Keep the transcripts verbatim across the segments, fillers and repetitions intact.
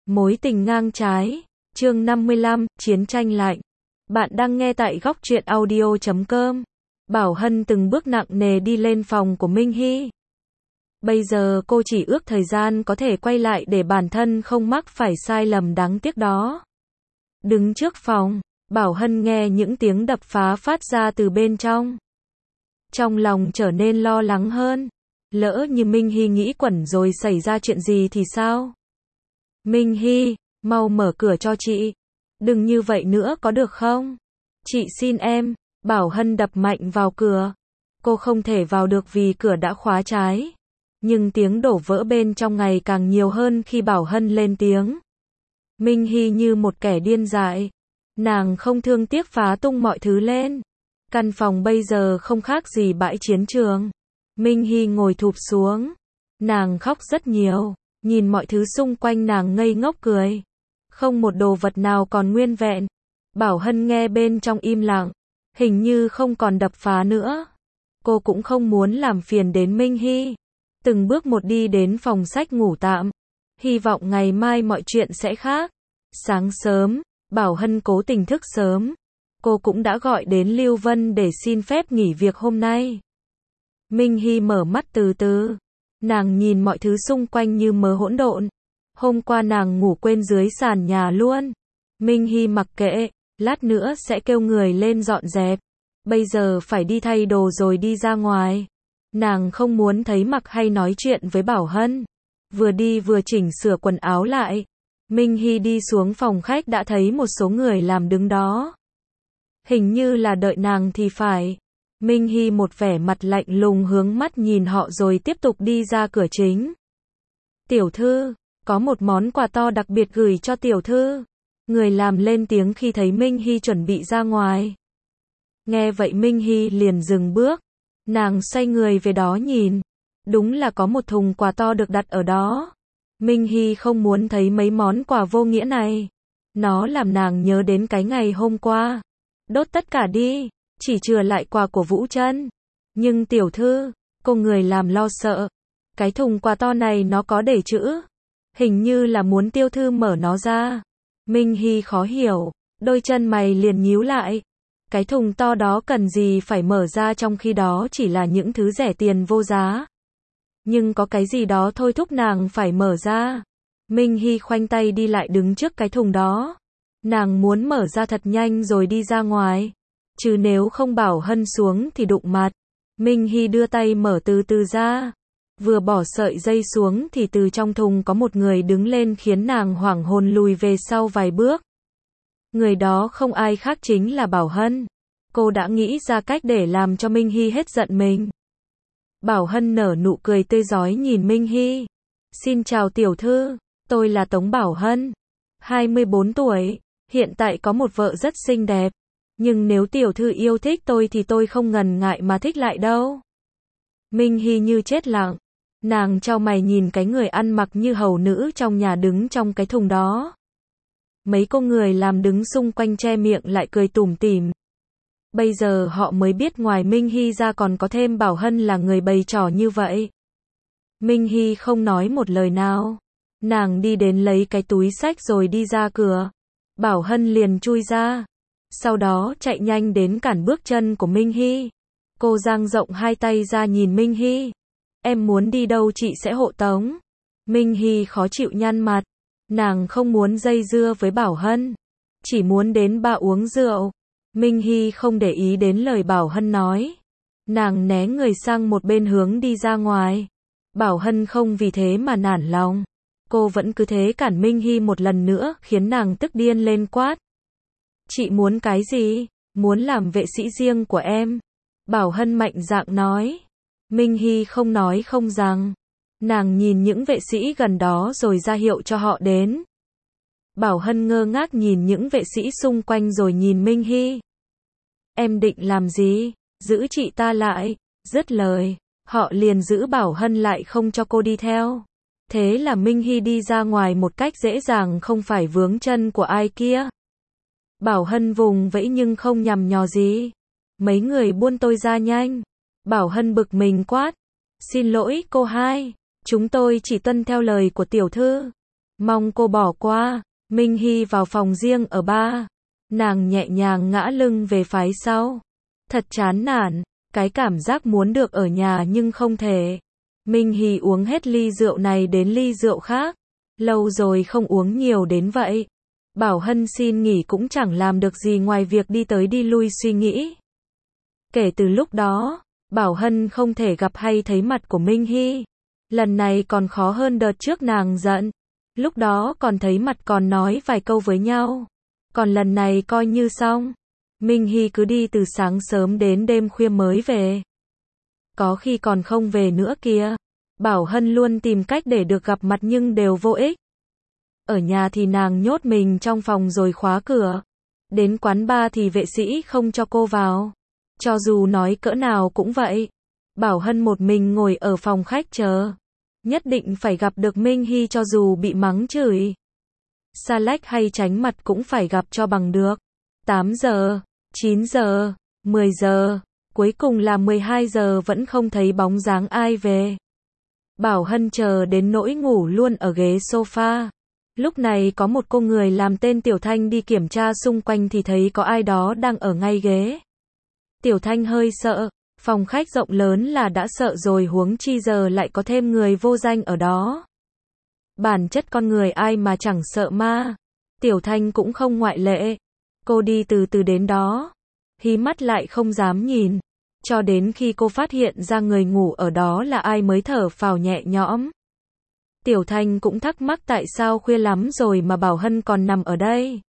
Mối tình ngang trái, chương năm mươi lăm, chiến tranh lạnh. Bạn đang nghe tại góc truyện audio chấm com. Bảo Hân từng bước nặng nề đi lên phòng của Minh Hy. Bây giờ cô chỉ ước thời gian có thể quay lại để bản thân không mắc phải sai lầm đáng tiếc đó. Đứng trước phòng, Bảo Hân nghe những tiếng đập phá phát ra từ bên trong. Trong lòng trở nên lo lắng hơn. Lỡ như Minh Hy nghĩ quẩn rồi xảy ra chuyện gì thì sao? Minh Hy, mau mở cửa cho chị. Đừng như vậy nữa có được không? Chị xin em. Bảo Hân đập mạnh vào cửa. Cô không thể vào được vì cửa đã khóa trái. Nhưng tiếng đổ vỡ bên trong ngày càng nhiều hơn khi Bảo Hân lên tiếng. Minh Hy như một kẻ điên dại. Nàng không thương tiếc phá tung mọi thứ lên. Căn phòng bây giờ không khác gì bãi chiến trường. Minh Hy ngồi thụp xuống. Nàng khóc rất nhiều. Nhìn mọi thứ xung quanh nàng ngây ngốc cười. Không một đồ vật nào còn nguyên vẹn. Bảo Hân nghe bên trong im lặng. Hình như không còn đập phá nữa. Cô cũng không muốn làm phiền đến Minh Hy. Từng bước một đi đến phòng sách ngủ tạm. Hy vọng ngày mai mọi chuyện sẽ khác. Sáng sớm, Bảo Hân cố tình thức sớm. Cô cũng đã gọi đến Lưu Vân để xin phép nghỉ việc hôm nay. Minh Hy mở mắt từ từ. Nàng nhìn mọi thứ xung quanh như mớ hỗn độn. Hôm qua nàng ngủ quên dưới sàn nhà luôn. Minh Hy mặc kệ, lát nữa sẽ kêu người lên dọn dẹp. Bây giờ phải đi thay đồ rồi đi ra ngoài. Nàng không muốn thấy mặc hay nói chuyện với Bảo Hân. Vừa đi vừa chỉnh sửa quần áo lại. Minh Hy đi xuống phòng khách đã thấy một số người làm đứng đó. Hình như là đợi nàng thì phải. Minh Hy một vẻ mặt lạnh lùng hướng mắt nhìn họ rồi tiếp tục đi ra cửa chính. Tiểu thư, có một món quà to đặc biệt gửi cho tiểu thư. Người làm lên tiếng khi thấy Minh Hy chuẩn bị ra ngoài. Nghe vậy Minh Hy liền dừng bước. Nàng xoay người về đó nhìn. Đúng là có một thùng quà to được đặt ở đó. Minh Hy không muốn thấy mấy món quà vô nghĩa này. Nó làm nàng nhớ đến cái ngày hôm qua. Đốt tất cả đi. Chỉ chừa lại quà của Vũ Trân. Nhưng tiểu thư, cô người làm lo sợ. Cái thùng quà to này nó có để chữ. Hình như là muốn tiểu thư mở nó ra. Minh Hy khó hiểu. Đôi chân mày liền nhíu lại. Cái thùng to đó cần gì phải mở ra trong khi đó chỉ là những thứ rẻ tiền vô giá. Nhưng có cái gì đó thôi thúc nàng phải mở ra. Minh Hy khoanh tay đi lại đứng trước cái thùng đó. Nàng muốn mở ra thật nhanh rồi đi ra ngoài. Chứ nếu không Bảo Hân xuống thì đụng mặt. Minh Hy đưa tay mở từ từ ra. Vừa bỏ sợi dây xuống thì từ trong thùng có một người đứng lên khiến nàng hoảng hồn lùi về sau vài bước. Người đó không ai khác chính là Bảo Hân. Cô đã nghĩ ra cách để làm cho Minh Hy hết giận mình. Bảo Hân nở nụ cười tươi rói nhìn Minh Hy. Xin chào tiểu thư, tôi là Tống Bảo Hân. hai mươi bốn tuổi, hiện tại có một vợ rất xinh đẹp. Nhưng nếu tiểu thư yêu thích tôi thì tôi không ngần ngại mà thích lại đâu. Minh Hy như chết lặng. Nàng chau mày nhìn cái người ăn mặc như hầu nữ trong nhà đứng trong cái thùng đó. Mấy cô người làm đứng xung quanh che miệng lại cười tủm tỉm. Bây giờ họ mới biết ngoài Minh Hy ra còn có thêm Bảo Hân là người bày trò như vậy. Minh Hy không nói một lời nào. Nàng đi đến lấy cái túi xách rồi đi ra cửa. Bảo Hân liền chui ra. Sau đó chạy nhanh đến cản bước chân của Minh Hy. Cô dang rộng hai tay ra nhìn Minh Hy. Em muốn đi đâu chị sẽ hộ tống. Minh Hy khó chịu nhăn mặt. Nàng không muốn dây dưa với Bảo Hân. Chỉ muốn đến ba uống rượu. Minh Hy không để ý đến lời Bảo Hân nói. Nàng né người sang một bên hướng đi ra ngoài. Bảo Hân không vì thế mà nản lòng. Cô vẫn cứ thế cản Minh Hy một lần nữa khiến nàng tức điên lên quát. Chị muốn cái gì? Muốn làm vệ sĩ riêng của em. Bảo Hân mạnh dạn nói. Minh Hy không nói không rằng. Nàng nhìn những vệ sĩ gần đó rồi ra hiệu cho họ đến. Bảo Hân ngơ ngác nhìn những vệ sĩ xung quanh rồi nhìn Minh Hy. Em định làm gì? Giữ chị ta lại. Dứt lời, họ liền giữ Bảo Hân lại không cho cô đi theo. Thế là Minh Hy đi ra ngoài một cách dễ dàng không phải vướng chân của ai kia. Bảo Hân vùng vẫy nhưng không nhằm nhò gì. Mấy người buôn tôi ra nhanh. Bảo Hân bực mình quát. Xin lỗi cô hai. Chúng tôi chỉ tuân theo lời của tiểu thư. Mong cô bỏ qua. Minh Hy vào phòng riêng ở ba. Nàng nhẹ nhàng ngã lưng về phái sau. Thật chán nản, cái cảm giác muốn được ở nhà nhưng không thể. Minh Hy uống hết ly rượu này đến ly rượu khác. Lâu rồi không uống nhiều đến vậy. Bảo Hân xin nghỉ cũng chẳng làm được gì ngoài việc đi tới đi lui suy nghĩ. Kể từ lúc đó, Bảo Hân không thể gặp hay thấy mặt của Minh Hy. Lần này còn khó hơn đợt trước nàng giận. Lúc đó còn thấy mặt còn nói vài câu với nhau. Còn lần này coi như xong. Minh Hy cứ đi từ sáng sớm đến đêm khuya mới về. Có khi còn không về nữa kìa. Bảo Hân luôn tìm cách để được gặp mặt nhưng đều vô ích. Ở nhà thì nàng nhốt mình trong phòng rồi khóa cửa. Đến quán bar thì vệ sĩ không cho cô vào. Cho dù nói cỡ nào cũng vậy. Bảo Hân một mình ngồi ở phòng khách chờ. Nhất định phải gặp được Minh Hy cho dù bị mắng chửi. Xa lách hay tránh mặt cũng phải gặp cho bằng được. tám giờ, chín giờ, mười giờ, cuối cùng là mười hai giờ vẫn không thấy bóng dáng ai về. Bảo Hân chờ đến nỗi ngủ luôn ở ghế sofa. Lúc này có một cô người làm tên Tiểu Thanh đi kiểm tra xung quanh thì thấy có ai đó đang ở ngay ghế. Tiểu Thanh hơi sợ, phòng khách rộng lớn là đã sợ rồi huống chi giờ lại có thêm người vô danh ở đó. Bản chất con người ai mà chẳng sợ ma. Tiểu Thanh cũng không ngoại lệ. Cô đi từ từ đến đó. Hí mắt lại không dám nhìn. Cho đến khi cô phát hiện ra người ngủ ở đó là ai mới thở phào nhẹ nhõm. Tiểu Thanh cũng thắc mắc tại sao khuya lắm rồi mà Bảo Hân còn nằm ở đây.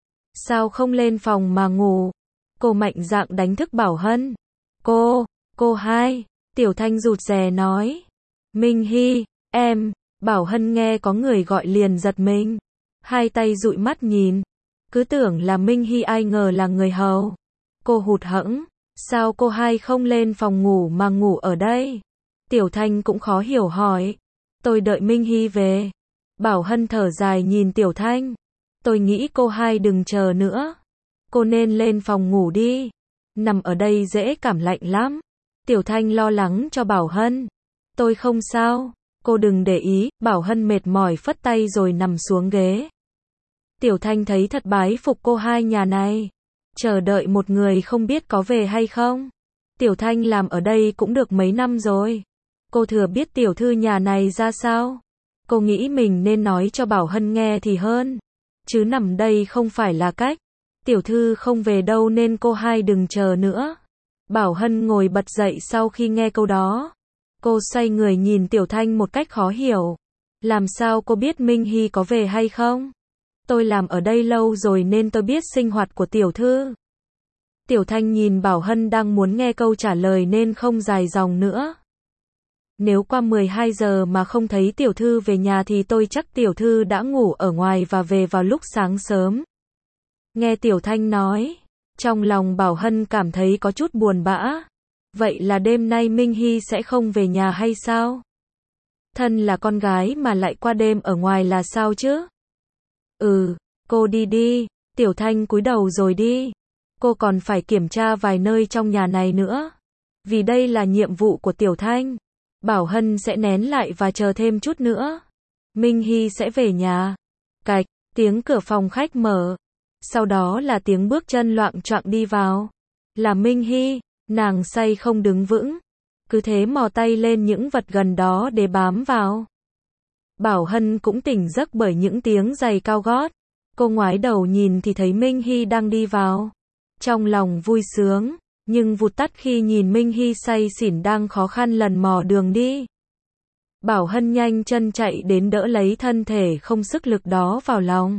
Sao không lên phòng mà ngủ? Cô mạnh dạn đánh thức Bảo Hân. Cô, cô hai. Tiểu Thanh rụt rè nói. Minh Hy, em. Bảo Hân nghe có người gọi liền giật mình. Hai tay dụi mắt nhìn. Cứ tưởng là Minh Hy ai ngờ là người hầu. Cô hụt hẫng. Sao cô hai không lên phòng ngủ mà ngủ ở đây? Tiểu Thanh cũng khó hiểu hỏi. Tôi đợi Minh Hy về. Bảo Hân thở dài nhìn Tiểu Thanh. Tôi nghĩ cô hai đừng chờ nữa. Cô nên lên phòng ngủ đi. Nằm ở đây dễ cảm lạnh lắm. Tiểu Thanh lo lắng cho Bảo Hân. Tôi không sao. Cô đừng để ý. Bảo Hân mệt mỏi phất tay rồi nằm xuống ghế. Tiểu Thanh thấy thật bái phục cô hai nhà này. Chờ đợi một người không biết có về hay không. Tiểu Thanh làm ở đây cũng được mấy năm rồi. Cô thừa biết tiểu thư nhà này ra sao. Cô nghĩ mình nên nói cho Bảo Hân nghe thì hơn. Chứ nằm đây không phải là cách. Tiểu thư không về đâu nên cô hai đừng chờ nữa. Bảo Hân ngồi bật dậy sau khi nghe câu đó. Cô xoay người nhìn Tiểu Thanh một cách khó hiểu. Làm sao cô biết Minh Hy có về hay không? Tôi làm ở đây lâu rồi nên tôi biết sinh hoạt của tiểu thư. Tiểu Thanh nhìn Bảo Hân đang muốn nghe câu trả lời nên không dài dòng nữa. Nếu qua mười hai giờ mà không thấy tiểu thư về nhà thì tôi chắc tiểu thư đã ngủ ở ngoài và về vào lúc sáng sớm. Nghe Tiểu Thanh nói, trong lòng Bảo Hân cảm thấy có chút buồn bã. Vậy là đêm nay Minh Hy sẽ không về nhà hay sao? Thân là con gái mà lại qua đêm ở ngoài là sao chứ? Ừ, cô đi đi. Tiểu Thanh cúi đầu rồi đi. Cô còn phải kiểm tra vài nơi trong nhà này nữa. Vì đây là nhiệm vụ của Tiểu Thanh. Bảo Hân sẽ nén lại và chờ thêm chút nữa. Minh Hy sẽ về nhà. Cạch, tiếng cửa phòng khách mở. Sau đó là tiếng bước chân loạng choạng đi vào. Là Minh Hy, nàng say không đứng vững. Cứ thế mò tay lên những vật gần đó để bám vào. Bảo Hân cũng tỉnh giấc bởi những tiếng giày cao gót. Cô ngoái đầu nhìn thì thấy Minh Hy đang đi vào. Trong lòng vui sướng, nhưng vụt tắt khi nhìn Minh Hy say xỉn đang khó khăn lần mò đường đi. Bảo Hân nhanh chân chạy đến đỡ lấy thân thể không sức lực đó vào lòng.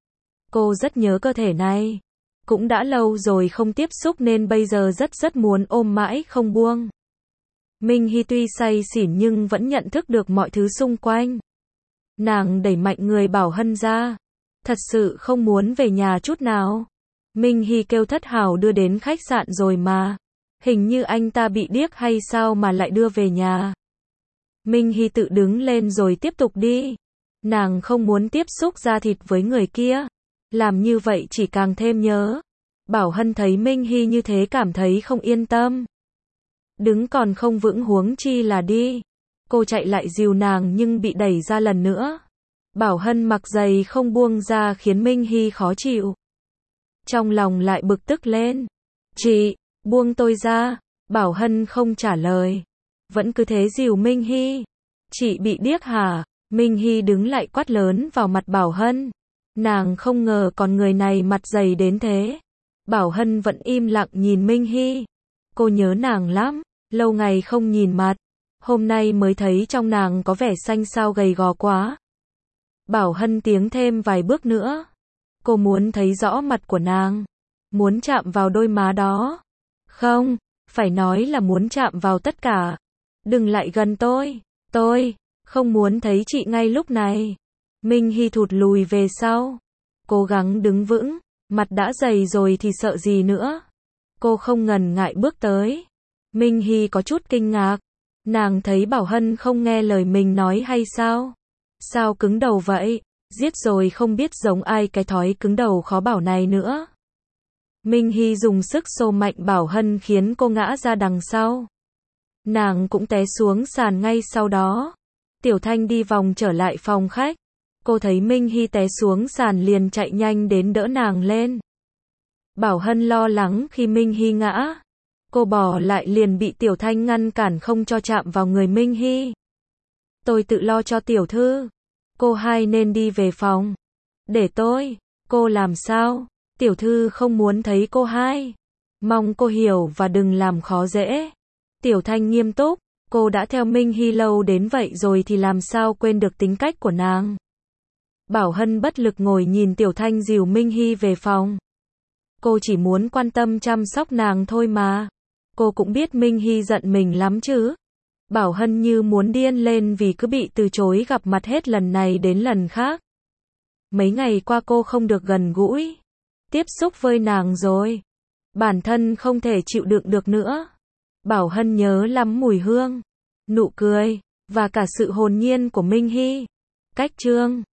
Cô rất nhớ cơ thể này. Cũng đã lâu rồi không tiếp xúc nên bây giờ rất rất muốn ôm mãi không buông. Minh Hy tuy say xỉn nhưng vẫn nhận thức được mọi thứ xung quanh. Nàng đẩy mạnh người Bảo Hân ra. Thật sự không muốn về nhà chút nào. Minh Hy kêu thất hào đưa đến khách sạn rồi mà. Hình như anh ta bị điếc hay sao mà lại đưa về nhà. Minh Hy tự đứng lên rồi tiếp tục đi. Nàng không muốn tiếp xúc da thịt với người kia. Làm như vậy chỉ càng thêm nhớ. Bảo Hân thấy Minh Hy như thế cảm thấy không yên tâm. Đứng còn không vững huống chi là đi. Cô chạy lại dìu nàng nhưng bị đẩy ra lần nữa. Bảo Hân mặc giày không buông ra khiến Minh Hy khó chịu. Trong lòng lại bực tức lên. Chị, buông tôi ra. Bảo Hân không trả lời. Vẫn cứ thế dìu Minh Hy. Chị bị điếc hả? Minh Hy đứng lại quát lớn vào mặt Bảo Hân. Nàng không ngờ con người này mặt dày đến thế. Bảo Hân vẫn im lặng nhìn Minh Hy. Cô nhớ nàng lắm, lâu ngày không nhìn mặt. Hôm nay mới thấy trong nàng có vẻ xanh xao gầy gò quá. Bảo Hân tiến thêm vài bước nữa. Cô muốn thấy rõ mặt của nàng. Muốn chạm vào đôi má đó. Không, phải nói là muốn chạm vào tất cả. Đừng lại gần tôi. Tôi không muốn thấy chị ngay lúc này. Minh Hy thụt lùi về sau. Cố gắng đứng vững. Mặt đã dày rồi thì sợ gì nữa. Cô không ngần ngại bước tới. Minh Hy có chút kinh ngạc. Nàng thấy Bảo Hân không nghe lời mình nói hay sao? Sao cứng đầu vậy? Giết rồi không biết giống ai cái thói cứng đầu khó bảo này nữa. Minh Hy dùng sức xô mạnh Bảo Hân khiến cô ngã ra đằng sau. Nàng cũng té xuống sàn ngay sau đó. Tiểu Thanh đi vòng trở lại phòng khách. Cô thấy Minh Hy té xuống sàn liền chạy nhanh đến đỡ nàng lên. Bảo Hân lo lắng khi Minh Hy ngã. Cô bỏ lại liền bị Tiểu Thanh ngăn cản không cho chạm vào người Minh Hy. Tôi tự lo cho tiểu thư. Cô hai nên đi về phòng. Để tôi. Cô làm sao? Tiểu thư không muốn thấy cô hai. Mong cô hiểu và đừng làm khó dễ. Tiểu Thanh nghiêm túc. Cô đã theo Minh Hy lâu đến vậy rồi thì làm sao quên được tính cách của nàng. Bảo Hân bất lực ngồi nhìn Tiểu Thanh dìu Minh Hy về phòng. Cô chỉ muốn quan tâm chăm sóc nàng thôi mà. Cô cũng biết Minh Hy giận mình lắm chứ. Bảo Hân như muốn điên lên vì cứ bị từ chối gặp mặt hết lần này đến lần khác. Mấy ngày qua cô không được gần gũi, tiếp xúc với nàng rồi. Bản thân không thể chịu đựng được nữa. Bảo Hân nhớ lắm mùi hương, nụ cười, và cả sự hồn nhiên của Minh Hy. Cách chương